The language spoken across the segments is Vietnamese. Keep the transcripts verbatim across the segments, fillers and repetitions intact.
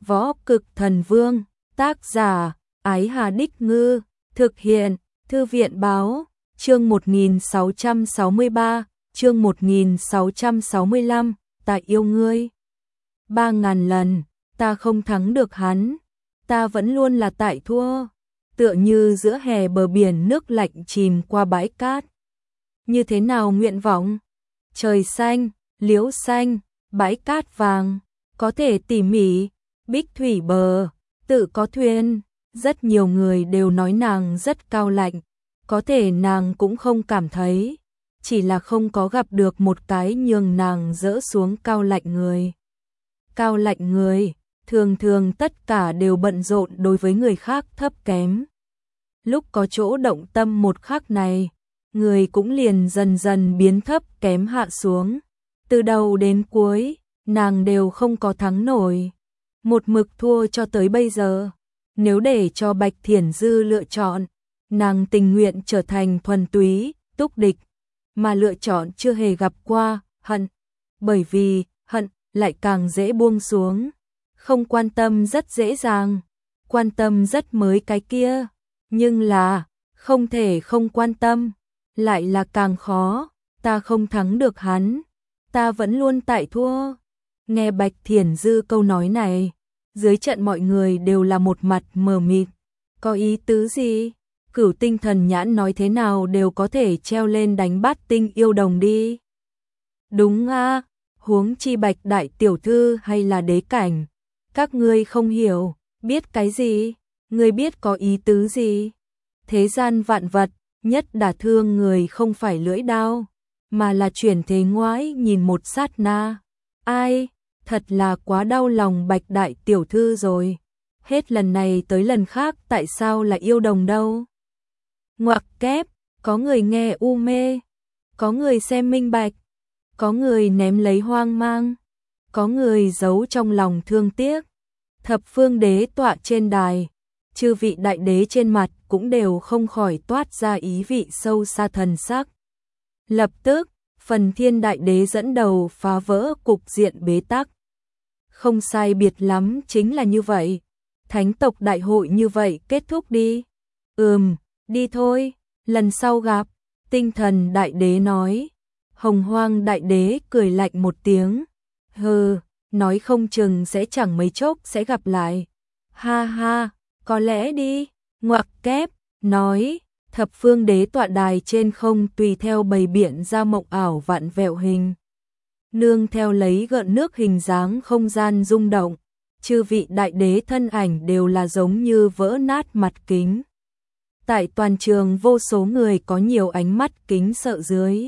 Võ Cực Thần Vương, tác giả, Ái Hà Đích Ngư, thực hiện, Thư viện Báo, chương một nghìn sáu trăm sáu mươi ba, chương một nghìn sáu trăm sáu mươi lăm, ta yêu ngươi. Ba ngàn lần, ta không thắng được hắn, ta vẫn luôn là tại thua, tựa như giữa hè bờ biển nước lạnh chìm qua bãi cát. Như thế nào nguyện vọng? Trời xanh, liễu xanh, bãi cát vàng, có thể tỉ mỉ, bích thủy bờ, tự có thuyền. Rất nhiều người đều nói nàng rất cao lạnh, có thể nàng cũng không cảm thấy, chỉ là không có gặp được một cái nhường nàng dỡ xuống cao lạnh người. Cao lạnh người, thường thường tất cả đều bận rộn đối với người khác thấp kém. Lúc có chỗ động tâm một khắc này, người cũng liền dần dần biến thấp kém hạ xuống. Từ đầu đến cuối, nàng đều không có thắng nổi, một mực thua cho tới bây giờ. Nếu để cho Bạch Thiển Dư lựa chọn, nàng tình nguyện trở thành thuần túy, túc địch, mà lựa chọn chưa hề gặp qua, hận. Bởi vì, hận, lại càng dễ buông xuống. Không quan tâm rất dễ dàng, quan tâm rất mới cái kia. Nhưng là, không thể không quan tâm, lại là càng khó. Ta không thắng được hắn, ta vẫn luôn tại thua. Nghe Bạch Thiển Dư câu nói này, dưới trận mọi người đều là một mặt mờ mịt. Có ý tứ gì? Cửu Tinh Thần Nhãn nói thế nào đều có thể treo lên đánh Bát Tinh Yêu Đồng đi. Đúng a, huống chi Bạch đại tiểu thư hay là đế cảnh. Các ngươi không hiểu, biết cái gì? Ngươi biết có ý tứ gì? Thế gian vạn vật, nhất đả thương người không phải lưỡi đao, mà là chuyển thế ngoái nhìn một sát na. Ai? Thật là quá đau lòng Bạch đại tiểu thư rồi. Hết lần này tới lần khác tại sao là yêu đồng đâu? Ngoặc kép, có người nghe u mê, có người xem minh bạch, có người ném lấy hoang mang, có người giấu trong lòng thương tiếc. Thập phương đế tọa trên đài, chư vị đại đế trên mặt cũng đều không khỏi toát ra ý vị sâu xa thần sắc. Lập tức, Phần Thiên đại đế dẫn đầu phá vỡ cục diện bế tắc. Không sai biệt lắm chính là như vậy. Thánh tộc đại hội như vậy kết thúc đi. Ừm, đi thôi, lần sau gặp. Tinh Thần đại đế nói. Hồng Hoang đại đế cười lạnh một tiếng. Hừ, nói không chừng sẽ chẳng mấy chốc sẽ gặp lại. Ha ha, có lẽ đi. Ngoặc kép, nói. Thập phương đế tọa đài trên không tùy theo bày biện ra mộng ảo vạn vẹo hình. Nương theo lấy gợn nước hình dáng không gian rung động, chư vị đại đế thân ảnh đều là giống như vỡ nát mặt kính. Tại toàn trường vô số người có nhiều ánh mắt kính sợ dưới.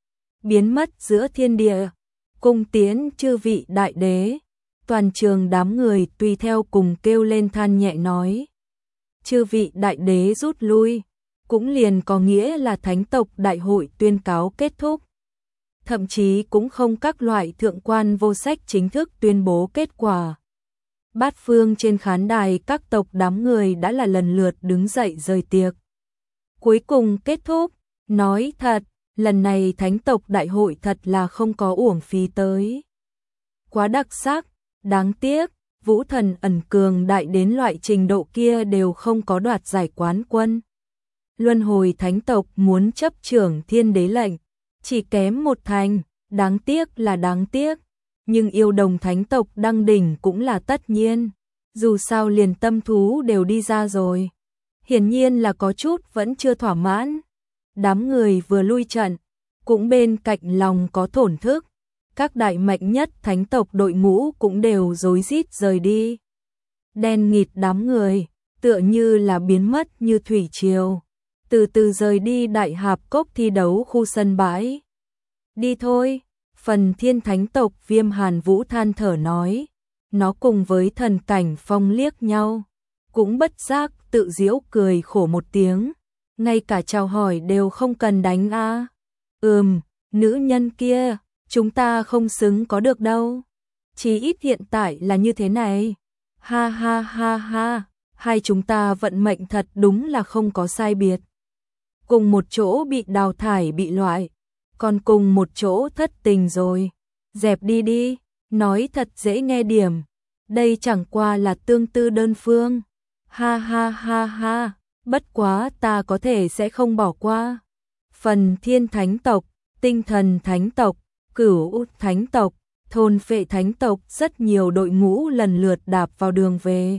Biến mất giữa thiên địa, cung tiến chư vị đại đế. Toàn trường đám người tùy theo cùng kêu lên than nhẹ nói. Chư vị đại đế rút lui, cũng liền có nghĩa là thánh tộc đại hội tuyên cáo kết thúc. Thậm chí cũng không các loại thượng quan vô sách chính thức tuyên bố kết quả. Bát phương trên khán đài các tộc đám người đã là lần lượt đứng dậy rời tiệc. Cuối cùng kết thúc, nói thật, lần này thánh tộc đại hội thật là không có uổng phí tới. Quá đặc sắc, đáng tiếc, vũ thần ẩn cường đại đến loại trình độ kia đều không có đoạt giải quán quân. Luân hồi thánh tộc muốn chấp trưởng thiên đế lệnh, chỉ kém một thành, đáng tiếc là đáng tiếc, nhưng yêu đồng thánh tộc đăng đỉnh cũng là tất nhiên, dù sao liền tâm thú đều đi ra rồi. Hiển nhiên là có chút vẫn chưa thỏa mãn. Đám người vừa lui trận, cũng bên cạnh lòng có thổn thức, các đại mạnh nhất thánh tộc đội ngũ cũng đều rối rít rời đi. Đen nghịt đám người, tựa như là biến mất như thủy triều. Từ từ rời đi đại hạp cốc thi đấu khu sân bãi. Đi thôi, Phần Thiên thánh tộc Viêm Hàn Vũ than thở nói. Nó cùng với thần cảnh phong liếc nhau, cũng bất giác tự giễu cười khổ một tiếng. Ngay cả chào hỏi đều không cần đánh a. À. Ừm, nữ nhân kia, chúng ta không xứng có được đâu. Chỉ ít hiện tại là như thế này. Ha ha ha ha, hai chúng ta vận mệnh thật đúng là không có sai biệt. Cùng một chỗ bị đào thải bị loại, còn cùng một chỗ thất tình rồi. Dẹp đi đi, nói thật dễ nghe điểm. Đây chẳng qua là tương tư đơn phương. Ha ha ha ha, bất quá ta có thể sẽ không bỏ qua. Phần thiên thánh tộc, tinh thần thánh tộc, cửu thánh tộc, thôn phệ thánh tộc, rất nhiều đội ngũ lần lượt đạp vào đường về.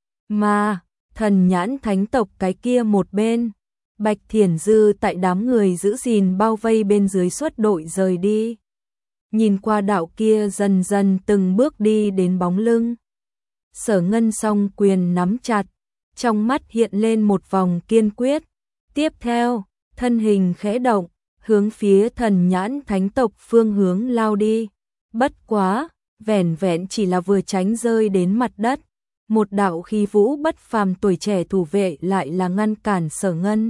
Mà, thần nhãn thánh tộc cái kia một bên, Bạch Thiển Dư tại đám người giữ gìn bao vây bên dưới xuất đội rời đi. Nhìn qua đạo kia dần dần từng bước đi đến bóng lưng. Sở Ngân song quyền nắm chặt, trong mắt hiện lên một vòng kiên quyết. Tiếp theo, thân hình khẽ động, hướng phía thần nhãn thánh tộc phương hướng lao đi. Bất quá, vẻn vẹn chỉ là vừa tránh rơi đến mặt đất. Một đạo khí vũ bất phàm tuổi trẻ thủ vệ lại là ngăn cản Sở Ngân.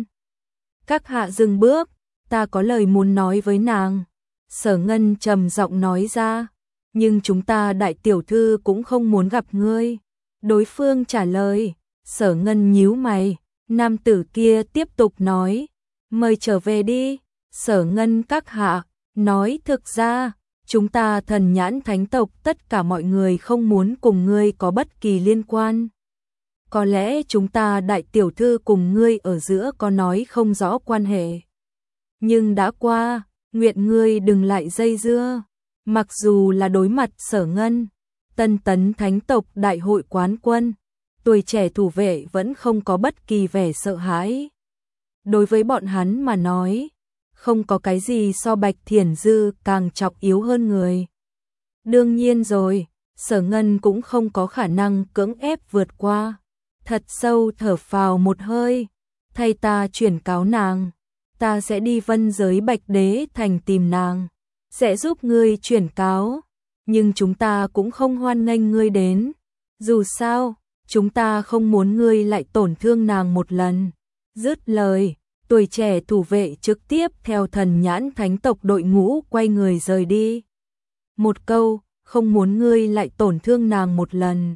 Các hạ dừng bước, ta có lời muốn nói với nàng. Sở Ngân trầm giọng nói ra, nhưng chúng ta đại tiểu thư cũng không muốn gặp ngươi. Đối phương trả lời, Sở Ngân nhíu mày, nam tử kia tiếp tục nói, mời trở về đi. Sở Ngân các hạ, nói thực ra, chúng ta thần nhãn thánh tộc tất cả mọi người không muốn cùng ngươi có bất kỳ liên quan. Có lẽ chúng ta đại tiểu thư cùng ngươi ở giữa có nói không rõ quan hệ. Nhưng đã qua, nguyện ngươi đừng lại dây dưa. Mặc dù là đối mặt Sở Ngân, Tân Tấn thánh tộc đại hội quán quân, tuổi trẻ thủ vệ vẫn không có bất kỳ vẻ sợ hãi. Đối với bọn hắn mà nói, không có cái gì so Bạch Thiển Dư càng trọng yếu hơn người. Đương nhiên rồi, Sở Ngân cũng không có khả năng cưỡng ép vượt qua. Thật sâu thở phào một hơi, thay ta chuyển cáo nàng, ta sẽ đi Vân giới Bạch Đế thành tìm nàng, sẽ giúp ngươi chuyển cáo, nhưng chúng ta cũng không hoan nghênh ngươi đến. Dù sao, chúng ta không muốn ngươi lại tổn thương nàng một lần. Dứt lời, tuổi trẻ thủ vệ trực tiếp theo thần nhãn thánh tộc đội ngũ quay người rời đi. Một câu, không muốn ngươi lại tổn thương nàng một lần.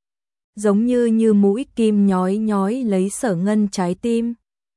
Giống như như mũi kim nhói nhói lấy Sở Ngân trái tim.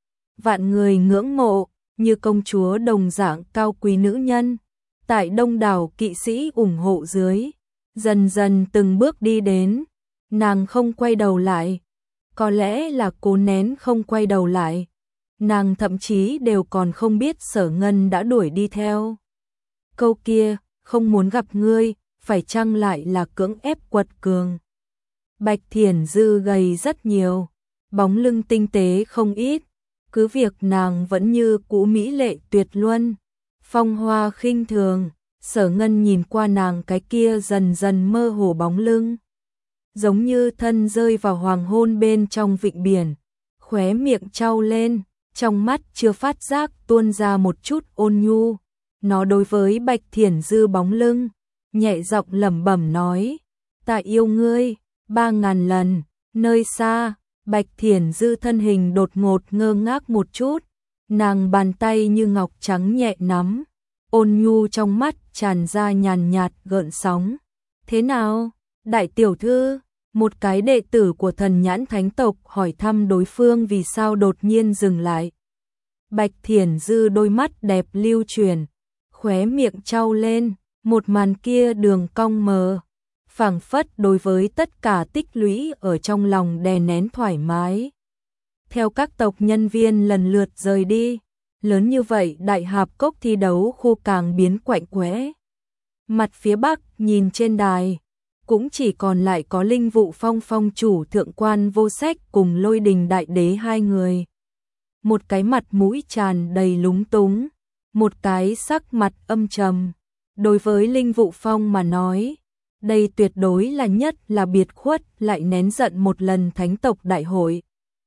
Vạn người ngưỡng mộ, như công chúa đồng dạng cao quý nữ nhân. Tại đông đảo kỵ sĩ ủng hộ dưới, dần dần từng bước đi đến. Nàng không quay đầu lại. Có lẽ là cố nén không quay đầu lại. Nàng thậm chí đều còn không biết Sở Ngân đã đuổi đi theo. Câu kia, không muốn gặp ngươi, phải chăng lại là cưỡng ép quật cường. Bạch Thiển Dư gầy rất nhiều, bóng lưng tinh tế không ít, cứ việc nàng vẫn như cũ mỹ lệ tuyệt luân, phong hoa khinh thường. Sở Ngân nhìn qua nàng cái kia dần dần mơ hồ bóng lưng, giống như thân rơi vào hoàng hôn bên trong vịnh biển, khóe miệng trao lên, trong mắt chưa phát giác tuôn ra một chút ôn nhu. Nó đối với Bạch Thiển Dư bóng lưng, nhẹ giọng lẩm bẩm nói, ta yêu ngươi ba ngàn lần. Nơi xa, Bạch Thiển Dư thân hình đột ngột ngơ ngác một chút, nàng bàn tay như ngọc trắng nhẹ nắm, ôn nhu trong mắt tràn ra nhàn nhạt gợn sóng. Thế nào, đại tiểu thư? Một cái đệ tử của thần nhãn thánh tộc hỏi thăm đối phương vì sao đột nhiên dừng lại. Bạch Thiển Dư đôi mắt đẹp lưu chuyển, khóe miệng trao lên, một màn kia đường cong mờ, phảng phất đối với tất cả tích lũy ở trong lòng đè nén thoải mái. Theo các tộc nhân viên lần lượt rời đi, lớn như vậy đại hạp cốc thi đấu khu càng biến quạnh quẽ. Mặt phía bắc nhìn trên đài, cũng chỉ còn lại có Linh Vụ Phong phong chủ thượng quan Vô Sách cùng Lôi Đình đại đế hai người. Một cái mặt mũi tràn đầy lúng túng, một cái sắc mặt âm trầm. Đối với Linh Vụ Phong mà nói, đây tuyệt đối là nhất là biệt khuất lại nén giận một lần thánh tộc đại hội.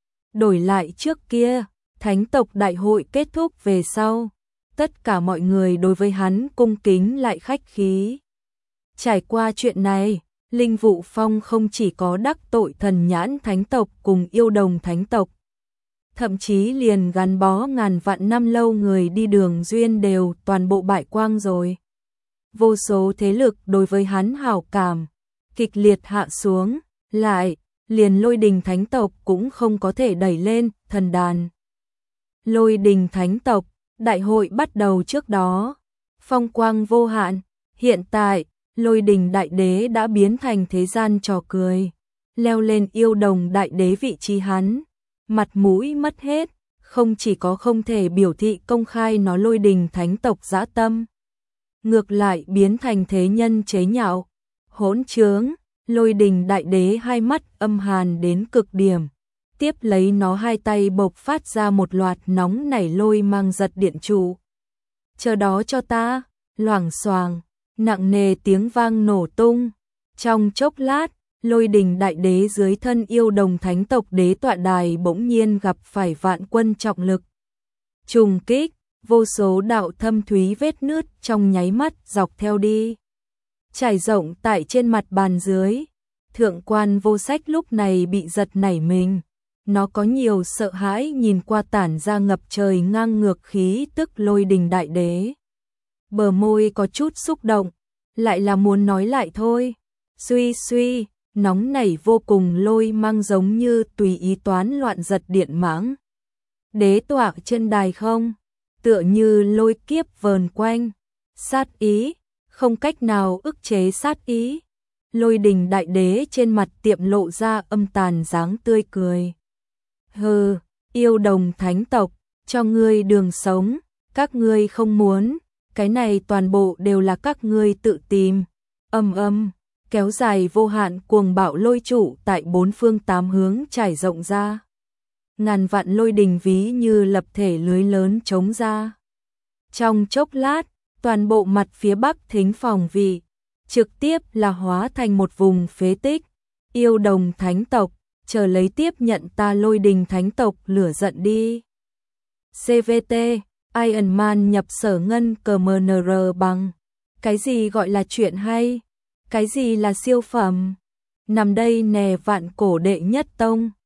Đổi lại trước kia, thánh tộc đại hội kết thúc về sau, tất cả mọi người đối với hắn cung kính lại khách khí. Trải qua chuyện này, Linh Vụ Phong không chỉ có đắc tội thần nhãn thánh tộc cùng yêu đồng thánh tộc, thậm chí liền gắn bó ngàn vạn năm lâu người đi đường duyên đều toàn bộ bại quang rồi. Vô số thế lực đối với hắn hảo cảm kịch liệt hạ xuống, lại liền Lôi Đình thánh tộc cũng không có thể đẩy lên thần đàn. Lôi Đình thánh tộc, đại hội bắt đầu trước đó, phong quang vô hạn, hiện tại Lôi Đình Đại Đế đã biến thành thế gian trò cười, leo lên yêu đồng đại đế vị trí hắn, mặt mũi mất hết, không chỉ có không thể biểu thị công khai nó Lôi Đình thánh tộc dã tâm, ngược lại biến thành thế nhân chế nhạo. Hỗn trướng, Lôi Đình Đại Đế hai mắt âm hàn đến cực điểm, tiếp lấy nó hai tay bộc phát ra một loạt nóng nảy lôi mang giật điện trụ. Chờ đó cho ta, loảng xoàng, nặng nề tiếng vang nổ tung. Trong chốc lát, Lôi Đình Đại Đế dưới thân yêu đồng thánh tộc đế tọa đài bỗng nhiên gặp phải vạn quân trọng lực. Trùng kích, vô số đạo thâm thúy vết nứt trong nháy mắt dọc theo đi, trải rộng tại trên mặt bàn dưới. Thượng quan Vô Sách lúc này bị giật nảy mình, nó có nhiều sợ hãi nhìn qua tản ra ngập trời ngang ngược khí tức Lôi Đình Đại Đế. Bờ môi có chút xúc động, lại là muốn nói lại thôi. Suy suy, nóng nảy vô cùng lôi mang giống như tùy ý toán loạn giật điện mãng. Đế tọa chân đài không, tựa như lôi kiếp vờn quanh, sát ý, không cách nào ức chế sát ý. Lôi Đình Đại Đế trên mặt tiệm lộ ra âm tàn dáng tươi cười. Hừ, yêu đồng thánh tộc, cho ngươi đường sống, các ngươi không muốn, cái này toàn bộ đều là các ngươi tự tìm. Âm âm, kéo dài vô hạn cuồng bạo lôi trụ tại bốn phương tám hướng trải rộng ra. Ngàn vạn lôi đình ví như lập thể lưới lớn chống ra. Trong chốc lát, toàn bộ mặt phía bắc thính phòng vị, trực tiếp là hóa thành một vùng phế tích. Yêu đồng thánh tộc, chờ lấy tiếp nhận ta Lôi Đình thánh tộc lửa giận đi. xê vê tê, Iron Man nhập sở ngân cờ em en rờ bằng. Cái gì gọi là chuyện hay? Cái gì là siêu phẩm? Nằm đây nè vạn cổ đệ nhất tông.